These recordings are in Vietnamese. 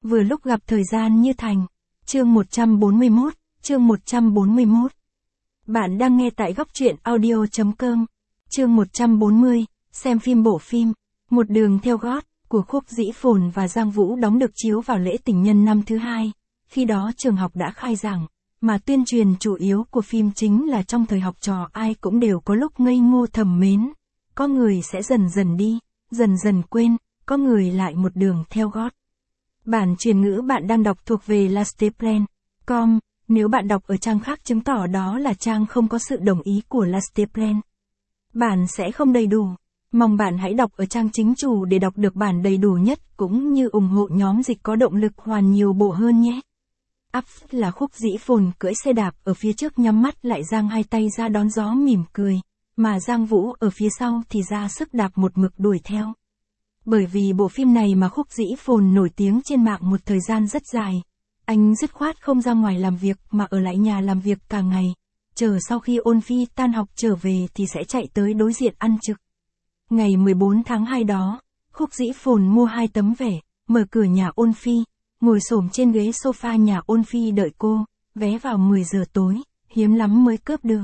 Vừa lúc gặp thời gian như thành. Chương 141, chương 141. Bạn đang nghe tại góc truyện audio.com. Chương 140, xem phim bộ phim, Một đường theo gót, của Khúc Dĩ Phồn và Giang Vũ đóng được chiếu vào lễ tình nhân năm thứ hai. Khi đó trường học đã khai giảng, mà tuyên truyền chủ yếu của phim chính là trong thời học trò ai cũng đều có lúc ngây ngô thầm mến. Có người sẽ dần dần đi, dần dần quên, có người lại một đường theo gót. Bản truyền ngữ bạn đang đọc thuộc về lasteplan.com, nếu bạn đọc ở trang khác chứng tỏ đó là trang không có sự đồng ý của Lasteplan. Bản sẽ không đầy đủ. Mong bạn hãy đọc ở trang chính chủ để đọc được bản đầy đủ nhất cũng như ủng hộ nhóm dịch có động lực hoàn nhiều bộ hơn nhé. Up là Khúc Dĩ Phồn cưỡi xe đạp ở phía trước nhắm mắt lại giang hai tay ra đón gió mỉm cười, mà Giang Vũ ở phía sau thì ra sức đạp một mực đuổi theo. Bởi vì bộ phim này mà Khúc Dĩ Phồn nổi tiếng trên mạng một thời gian rất dài. Anh dứt khoát không ra ngoài làm việc mà ở lại nhà làm việc cả ngày. Chờ sau khi Ôn Phi tan học trở về thì sẽ chạy tới đối diện ăn trực. Ngày 14 tháng 2 đó, Khúc Dĩ Phồn mua 2 tấm vé, mở cửa nhà Ôn Phi, ngồi xổm trên ghế sofa nhà Ôn Phi đợi cô, vé vào 10 giờ tối, hiếm lắm mới cướp được.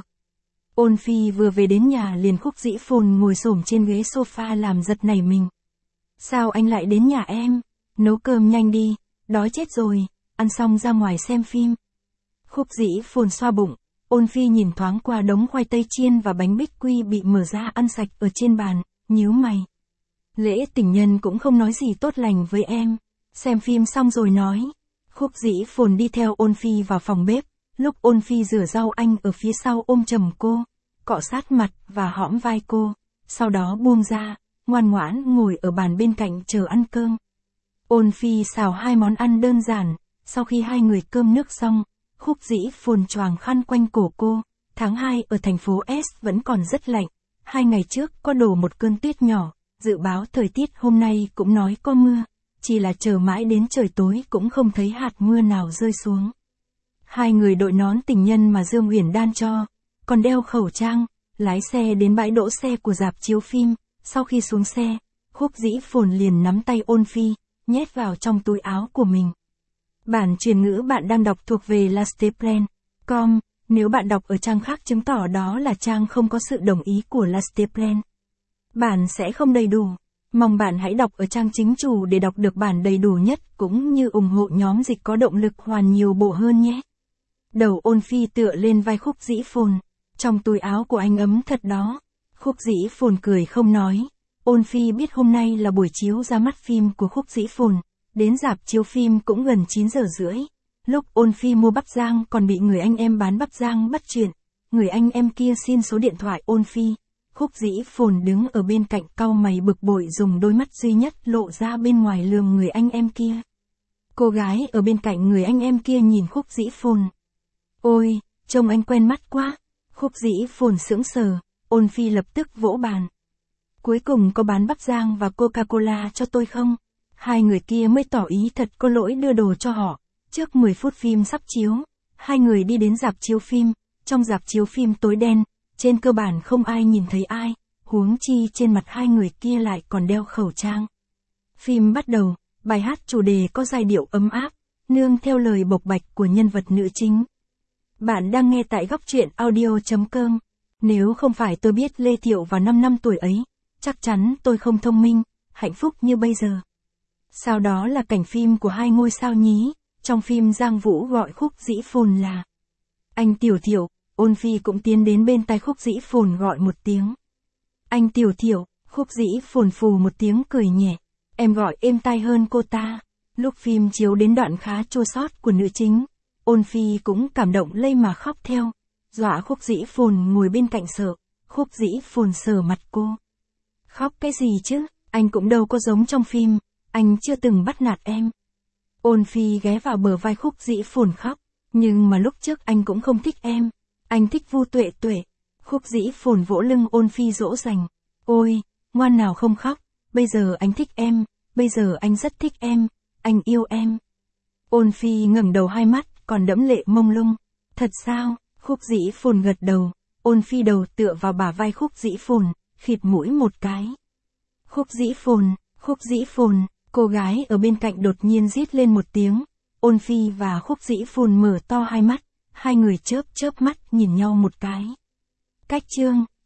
Ôn Phi vừa về đến nhà liền Khúc Dĩ Phồn ngồi xổm trên ghế sofa làm giật nảy mình. Sao anh lại đến nhà em? Nấu cơm nhanh đi, đói chết rồi, ăn xong ra ngoài xem phim. Khúc Dĩ Phồn xoa bụng, Ôn Phi nhìn thoáng qua đống khoai tây chiên và bánh bích quy bị mở ra ăn sạch ở trên bàn, nhíu mày. Lễ tình nhân cũng không nói gì tốt lành với em, xem phim xong rồi nói. Khúc Dĩ Phồn đi theo Ôn Phi vào phòng bếp, lúc Ôn Phi rửa rau anh ở phía sau ôm chầm cô, cọ sát mặt và hõm vai cô, sau đó buông ra, ngoan ngoãn ngồi ở bàn bên cạnh chờ ăn cơm. Ôn Phi xào 2 món ăn đơn giản, sau khi 2 người cơm nước xong, Khúc Dĩ Phồn choàng khăn quanh cổ cô. Tháng 2 ở thành phố S vẫn còn rất lạnh, 2 ngày trước có đổ một cơn tuyết nhỏ, dự báo thời tiết hôm nay cũng nói có mưa, chỉ là chờ mãi đến trời tối cũng không thấy hạt mưa nào rơi xuống. 2 người đội nón tình nhân mà Dương Uyển Đan cho, còn đeo khẩu trang, lái xe đến bãi đỗ xe của rạp chiếu phim. Sau khi xuống xe, Khúc Dĩ Phồn liền nắm tay Ôn Phi, nhét vào trong túi áo của mình. Bản truyền ngữ bạn đang đọc thuộc về lasteplan.com, nếu bạn đọc ở trang khác chứng tỏ đó là trang không có sự đồng ý của Lasteplan. Bản sẽ không đầy đủ. Mong bạn hãy đọc ở trang chính chủ để đọc được bản đầy đủ nhất cũng như ủng hộ nhóm dịch có động lực hoàn nhiều bộ hơn nhé. Đầu Ôn Phi tựa lên vai Khúc Dĩ Phồn, trong túi áo của anh ấm thật đó. Khúc Dĩ Phồn cười không nói. Ôn Phi biết hôm nay là buổi chiếu ra mắt phim của Khúc Dĩ Phồn, đến rạp chiếu phim cũng gần 9 giờ rưỡi. Lúc Ôn Phi mua bắp rang còn bị người anh em bán bắp rang bắt chuyện, người anh em kia xin số điện thoại Ôn Phi. Khúc Dĩ Phồn đứng ở bên cạnh cau mày bực bội dùng đôi mắt duy nhất lộ ra bên ngoài lườm người anh em kia. Cô gái ở bên cạnh người anh em kia nhìn Khúc Dĩ Phồn. Ôi, trông anh quen mắt quá. Khúc Dĩ Phồn sững sờ. Ôn Phi lập tức vỗ bàn. Cuối cùng có bán bắp rang và Coca-Cola cho tôi không? 2 người kia mới tỏ ý thật có lỗi đưa đồ cho họ. Trước 10 phút phim sắp chiếu, 2 người đi đến rạp chiếu phim. Trong rạp chiếu phim tối đen, trên cơ bản không ai nhìn thấy ai, huống chi trên mặt 2 người kia lại còn đeo khẩu trang. Phim bắt đầu, bài hát chủ đề có giai điệu ấm áp, nương theo lời bộc bạch của nhân vật nữ chính. Bạn đang nghe tại góc truyện audio.com. Nếu không phải tôi biết Lê Thiệu vào 5 năm tuổi ấy, chắc chắn tôi không thông minh, hạnh phúc như bây giờ. Sau đó là cảnh phim của 2 ngôi sao nhí, trong phim Giang Vũ gọi Khúc Dĩ Phồn là anh Tiểu Thiệu, Ôn Phi cũng tiến đến bên tai Khúc Dĩ Phồn gọi một tiếng. Anh Tiểu Thiệu, Khúc Dĩ Phồn phù một tiếng cười nhẹ, em gọi êm tai hơn cô ta. Lúc phim chiếu đến đoạn khá chua xót của nữ chính, Ôn Phi cũng cảm động lây mà khóc theo. Dọa Khúc Dĩ Phồn ngồi bên cạnh sợ. Khúc Dĩ Phồn sờ mặt cô. Khóc cái gì chứ, anh cũng đâu có giống trong phim, anh chưa từng bắt nạt em. Ôn Phi ghé vào bờ vai Khúc Dĩ Phồn khóc, nhưng mà lúc trước anh cũng không thích em, anh thích Vu Tuệ Tuệ. Khúc Dĩ Phồn vỗ lưng Ôn Phi dỗ dành. Ôi, ngoan nào không khóc, bây giờ anh thích em, bây giờ anh rất thích em, anh yêu em. Ôn Phi ngẩng đầu 2 mắt còn đẫm lệ mông lung. Thật sao? Khúc Dĩ Phồn gật đầu. Ôn Phi đầu tựa vào bả vai Khúc Dĩ Phồn, khịt mũi một cái. Khúc Dĩ Phồn, Cô gái ở bên cạnh đột nhiên rít lên một tiếng, Ôn Phi và Khúc Dĩ Phồn mở to hai mắt, hai người chớp chớp mắt nhìn nhau một cái. Cách chương